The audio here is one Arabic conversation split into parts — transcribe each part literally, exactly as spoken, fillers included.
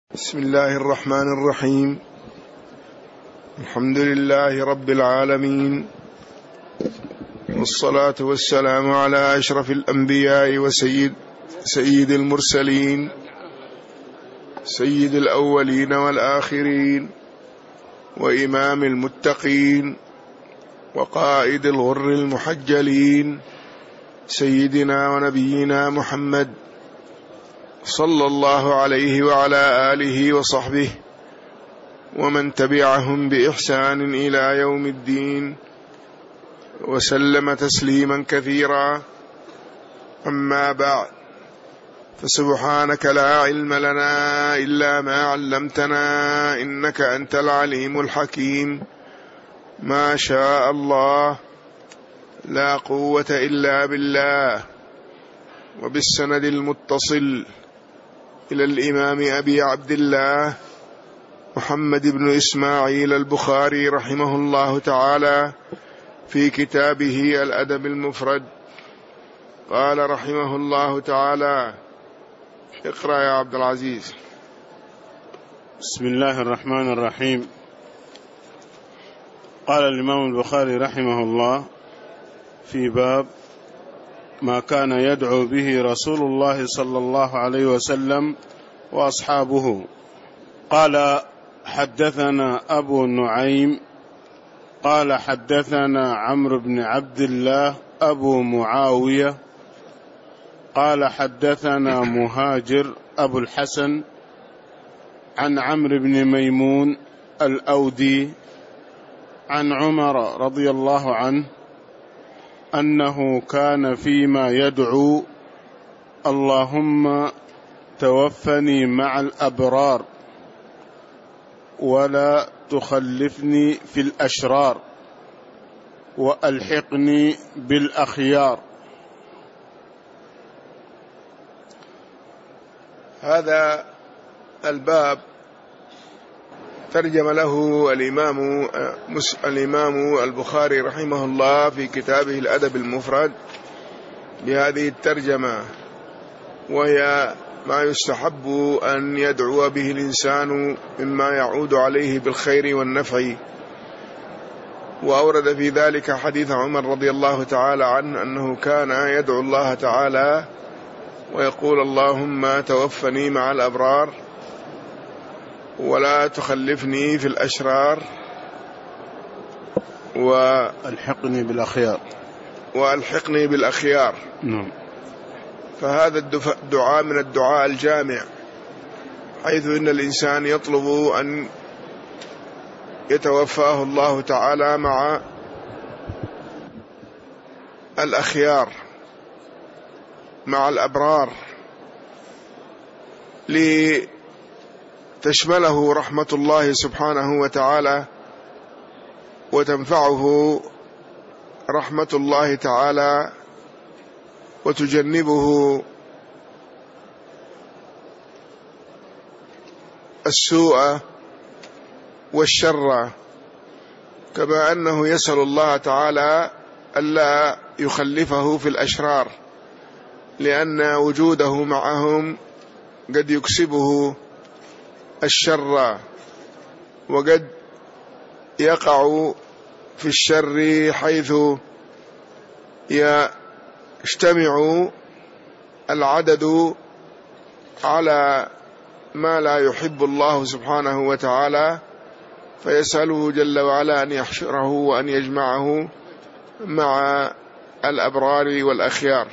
بسم الله الرحمن الرحيم. الحمد لله رب العالمين، والصلاة والسلام على أشرف الأنبياء وسيد سيد المرسلين، سيد الأولين والآخرين، وإمام المتقين، وقائد الغر المحجلين، سيدنا ونبينا محمد صلى الله عليه وعلى آله وصحبه ومن تبعهم بإحسان إلى يوم الدين، وسلم تسليما كثيرا. أما بعد، فسبحانك لا علم لنا إلا ما علمتنا إنك أنت العليم الحكيم. ما شاء الله، لا قوة إلا بالله. وبالسند المتصل إلى الإمام أبي عبد الله محمد بن إسماعيل البخاري رحمه الله تعالى في كتابه الأدب المفرد، قال رحمه الله تعالى: اقرأ يا عبد العزيز. بسم الله الرحمن الرحيم. قال الإمام البخاري رحمه الله في باب ما كان يدعو به رسول الله صلى الله عليه وسلم وأصحابه. قال: حدثنا أبو نعيم قال حدثنا عمرو بن عبد الله أبو معاوية قال حدثنا مهاجر أبو الحسن عن عمرو بن ميمون الأودي عن عمر رضي الله عنه أنه كان فيما يدعو: اللهم توفني مع الأبرار ولا تخلفني في الأشرار وألحقني بالأخيار. هذا الباب ترجم له الإمام الإمام البخاري رحمه الله في كتابه الأدب المفرد بهذه الترجمة، وهي ما يستحب أن يدعو به الإنسان مما يعود عليه بالخير والنفع. وأورد في ذلك حديث عمر رضي الله تعالى عنه أنه كان يدعو الله تعالى ويقول: اللهم توفني مع الأبرار ولا تخلفني في الأشرار وألحقني بالأخيار وألحقني بالأخيار. نعم. فهذا الدعاء من الدعاء الجامع، حيث إن الإنسان يطلب أن يتوفاه الله تعالى مع الأخيار، مع الأبرار، لتشمله رحمة الله سبحانه وتعالى وتنفعه رحمة الله تعالى وتجنبه السوء والشر، كما أنه يسأل الله تعالى ألا يخلفه في الأشرار، لأن وجوده معهم قد يكسبه الشر، وقد يقع في الشر حيث يجتمع العدد على ما لا يحب الله سبحانه وتعالى، فيسأله جل وعلا أن يحشره وأن يجمعه مع الأبرار والأخيار،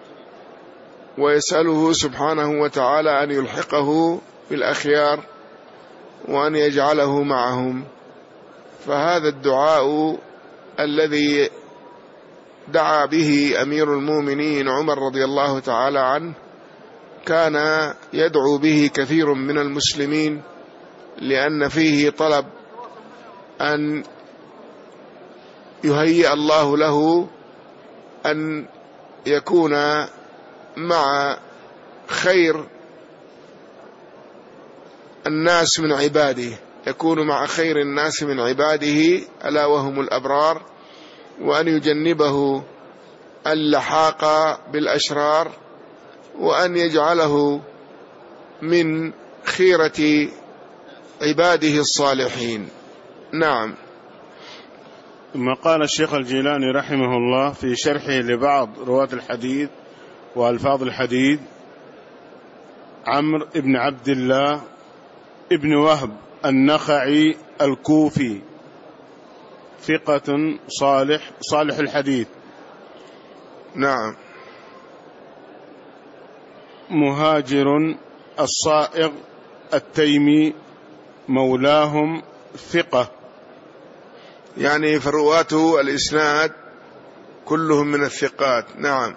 ويسأله سبحانه وتعالى أن يلحقه بالأخيار وأن يجعله معهم. فهذا الدعاء الذي دعا به أمير المؤمنين عمر رضي الله تعالى عنه كان يدعو به كثير من المسلمين، لأن فيه طلب أن يهيئ الله له أن يكون مع خير الناس من عباده، يكون مع خير الناس من عباده ألا وهم الأبرار، وأن يجنبه اللحاق بالأشرار، وأن يجعله من خيرة عباده الصالحين. نعم. ثم قال الشيخ الجيلاني رحمه الله في شرحه لبعض رواة الحديث وألفاظ الحديث: عمرو بن عبد الله ابن وهب النخعي الكوفي، ثقة صالح صالح الحديث. نعم. مهاجر الصائغ التيمي مولاهم، ثقة. يعني فرواته الإسناد كلهم من الثقات. نعم.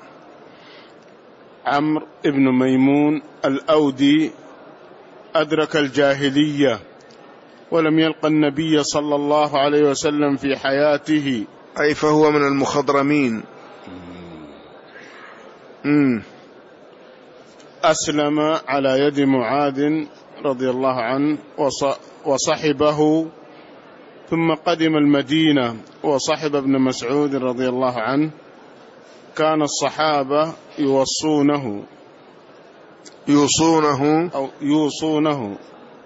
عمرو بن ميمون الأودي أدرك الجاهلية ولم يلق النبي صلى الله عليه وسلم في حياته، أي فهو من المخضرمين. مم. أسلم على يد معاذ رضي الله عنه وصحبه، ثم قدم المدينة وصحب ابن مسعود رضي الله عنه. كان الصحابة يوصونه يوصونه أو يوصونه.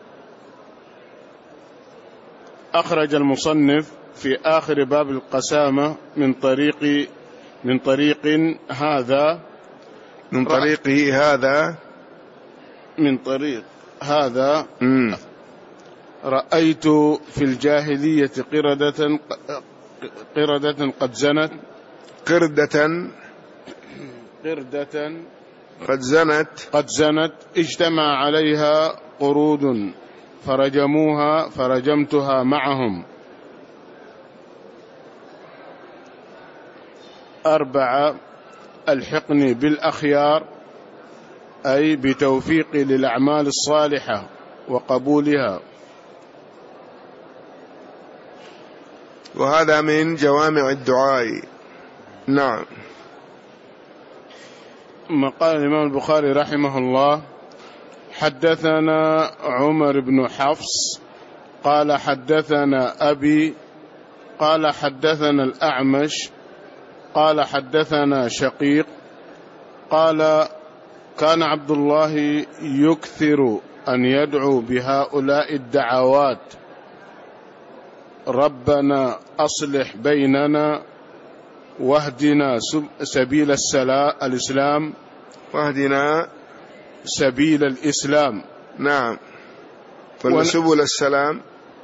أخرج المصنف في آخر باب القسامة من طريق من طريق هذا من طريقه هذا من طريق هذا مم. رأيت في الجاهلية قردة قردة قد زنت قردة قردة قد زنت قد زنت اجتمع عليها قرود فرجموها فرجمتها معهم. أربعة: الحقني بالأخيار، أي بتوفيقي للأعمال الصالحة وقبولها. وهذا من جوامع الدعاء. نعم. ثم قال الإمام البخاري رحمه الله: حدثنا عمر بن حفص قال حدثنا أبي قال حدثنا الأعمش قال حدثنا شقيق قال: كان عبد الله يكثر أن يدعو بهؤلاء الدعوات: ربنا أصلح بيننا واهدنا سبيل الإسلام واهدنا سبيل الإسلام. نعم. ولا سبل السلام.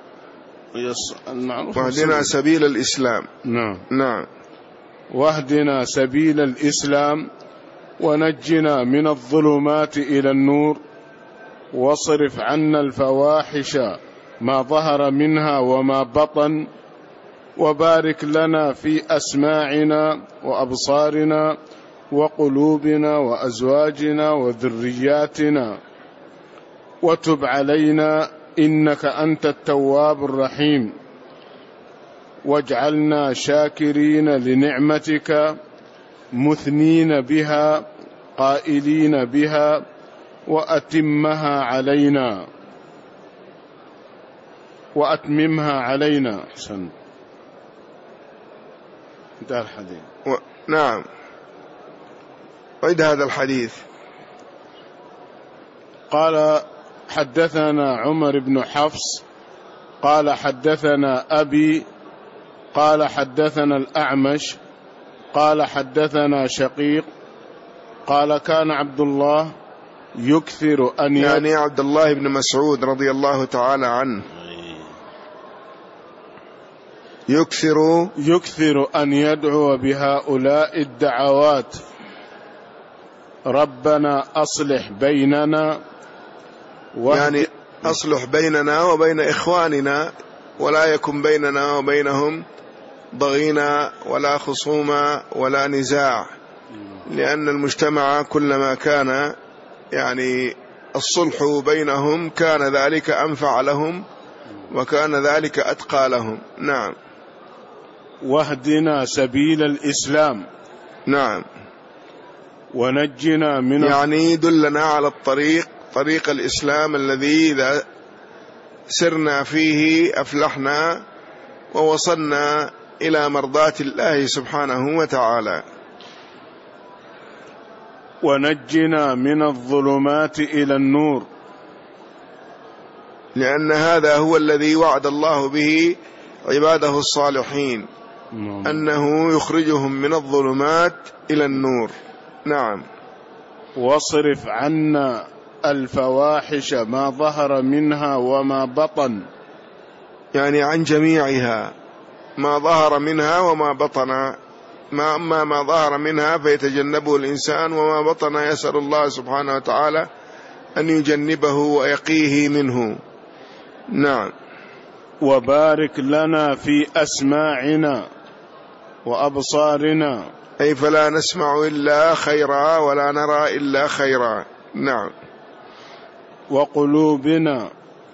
واهدنا سبيل الإسلام. نعم. نعم. واهدنا سبيل الإسلام ونجنا من الظلمات إلى النور، واصرف عنا الفواحش ما ظهر منها وما بطن، وبارك لنا في أسماعنا وأبصارنا وقلوبنا وأزواجنا وذرياتنا، وتب علينا إنك أنت التواب الرحيم، واجعلنا شاكرين لنعمتك مثنين بها قائلين بها، وأتمها علينا وأتممها علينا. حسن. انتهى الحديث. و... نعم. عيد هذا الحديث. قال: حدثنا عمر بن حفص قال حدثنا أبي قال حدثنا الأعمش قال حدثنا شقيق قال: كان عبد الله يكثر أن يعني عبد الله بن مسعود رضي الله تعالى عنه يكثر يكثر أن يدعو بهؤلاء الدعوات: ربنا أصلح بيننا، يعني أصلح بيننا وبين إخواننا، ولا يكن بيننا وبينهم ضغينة ولا خصومة ولا نزاع، لأن المجتمع كلما كان يعني الصلح بينهم كان ذلك أنفع لهم وكان ذلك أتقى لهم. نعم. واهدنا سبيل الإسلام. نعم. ونجنا من يعني دلنا على الطريق، طريق الإسلام الذي إذا سرنا فيه أفلحنا ووصلنا إلى مرضاة الله سبحانه وتعالى. ونجنا من الظلمات إلى النور. لأن هذا هو الذي وعد الله به عباده الصالحين، أنه يخرجهم من الظلمات إلى النور. نعم. واصرف عنا الفواحش ما ظهر منها وما بطن، يعني عن جميعها، ما ظهر منها وما بطن. ما أما ما ظهر منها فيتجنبه الإنسان، وما بطن يسأل الله سبحانه وتعالى أن يجنبه ويقيه منه. نعم. وبارك لنا في أسماعنا وأبصارنا، أي فلا نسمع إلا خيرا ولا نرى إلا خيرا. نعم. وقلوبنا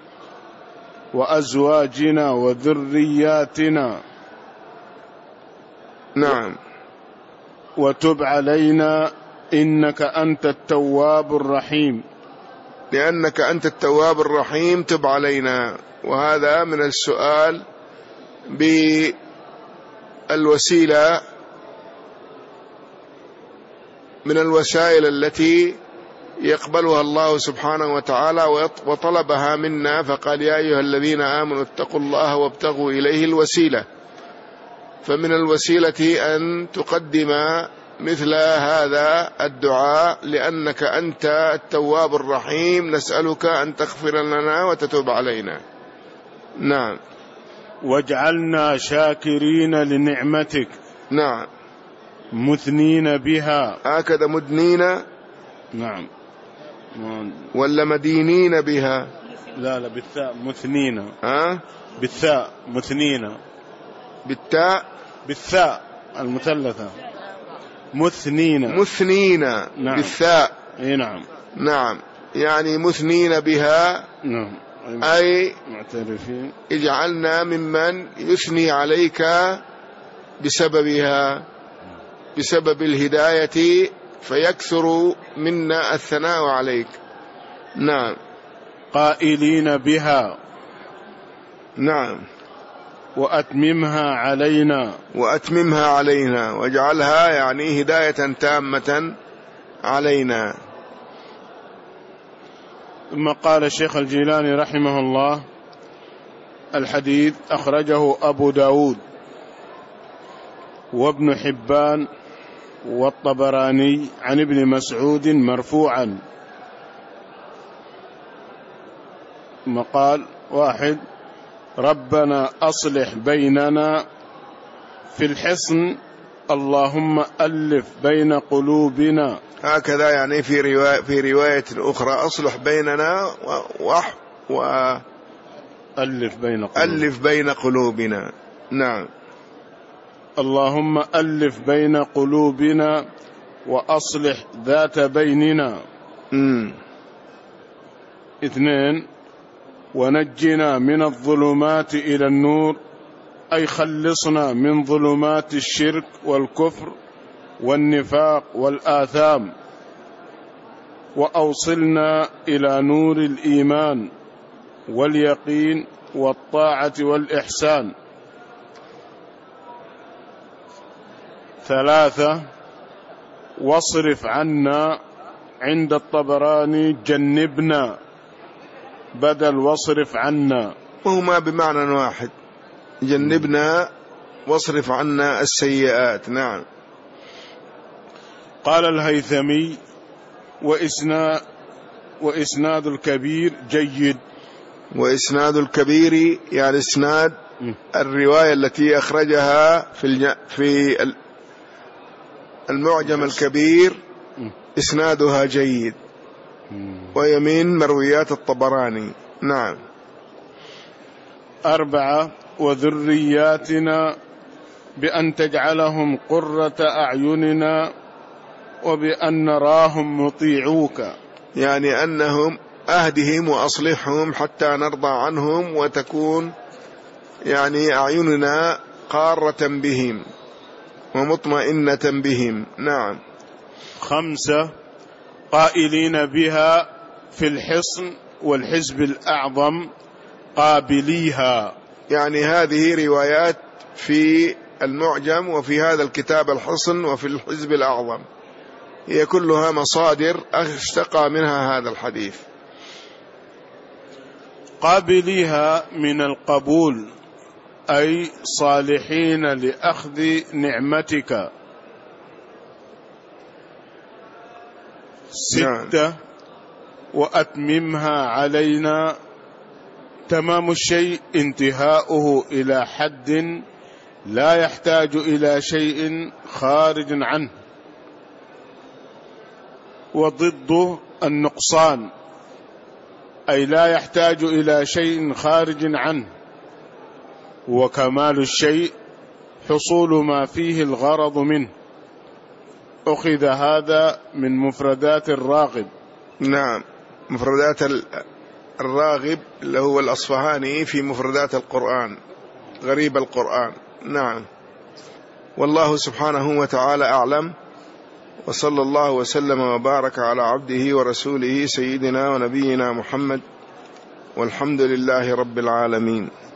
وأزواجنا وذرياتنا. نعم. وتب علينا إنك أنت التواب الرحيم، لأنك أنت التواب الرحيم تب علينا. وهذا من السؤال بالوسيلة من الوسائل التي يقبلها الله سبحانه وتعالى وطلبها منا، فقال يا أيها الذين آمنوا اتقوا الله وابتغوا إليه الوسيلة. فمن الوسيلة أن تقدم مثل هذا الدعاء، لأنك أنت التواب الرحيم، نسألك أن تغفر لنا وتتوب علينا. نعم. واجعلنا شاكرين لنعمتك. نعم. مثنين بها. هكذا مدنين. نعم. ولا مدينين بها؟ لا لا بالثاء مثنين. ها؟ بالثاء مثنين. بالتاء. بالثاء المثلثة مثنين. مثنين. نعم. بالثاء. اي نعم. نعم، يعني مثنين بها. نعم. أي معترفين. اجعلنا ممن يثني عليك بسببها، بسبب الهداية، فيكثر منا الثناء عليك. نعم. قائلين بها. نعم. وأتممها علينا. وأتممها علينا، واجعلها يعني هداية تامة علينا. ثم قال الشيخ الجيلاني رحمه الله: الحديث أخرجه أبو داود وابن حبان والطبراني عن ابن مسعود مرفوعا. ثم قال: واحد: ربنا أصلح بيننا في الحصن، اللهم ألف بين قلوبنا. هكذا يعني في رواية, في رواية أخرى: أصلح بيننا وح وألف بين قلوبنا. ألف بين قلوبنا. نعم. اللهم ألف بين قلوبنا وأصلح ذات بيننا. م. اثنين: ونجنا من الظلمات إلى النور، أي خلصنا من ظلمات الشرك والكفر والنفاق والآثام، وأوصلنا إلى نور الإيمان واليقين والطاعة والإحسان. ثلاثة: واصرف عنا، عند الطبراني جنبنا بدل واصرف عنا، وهما بمعنى واحد، جنبنا واصرف عنا السيئات. نعم. قال الهيثمي: وإسناد, وإسناد الكبير جيد. وإسناد الكبير يعني إسناد الرواية التي أخرجها في في المعجم الكبير إسنادها جيد، ويمين مرويات الطبراني. نعم. أربعة: وذرياتنا بأن تجعلهم قرة أعيننا وبأن نراهم مطيعوك، يعني أنهم أهدهم وأصلحهم حتى نرضى عنهم وتكون يعني أعيننا قارة بهم ومطمئنة بهم. نعم. خمسة: قائلين بها في الحصن والحزب الأعظم قابليها، يعني هذه روايات في المعجم وفي هذا الكتاب الحصن وفي الحزب الأعظم، هي كلها مصادر اشتقى منها هذا الحديث. قابليها من القبول، أي صالحين لأخذ نعمتك. ستة، وأتممها علينا. تمام الشيء انتهاؤه إلى حد لا يحتاج إلى شيء خارج عنه، وضد النقصان أي لا يحتاج إلى شيء خارج عنه. وكمال الشيء حصول ما فيه الغرض منه. أخذ هذا من مفردات الراغب. نعم، مفردات الراغب اللي هو الأصفهاني في مفردات القرآن، غريب القرآن. نعم، والله سبحانه وتعالى أعلم، وصلى الله وسلم وبارك على عبده ورسوله سيدنا ونبينا محمد، والحمد لله رب العالمين.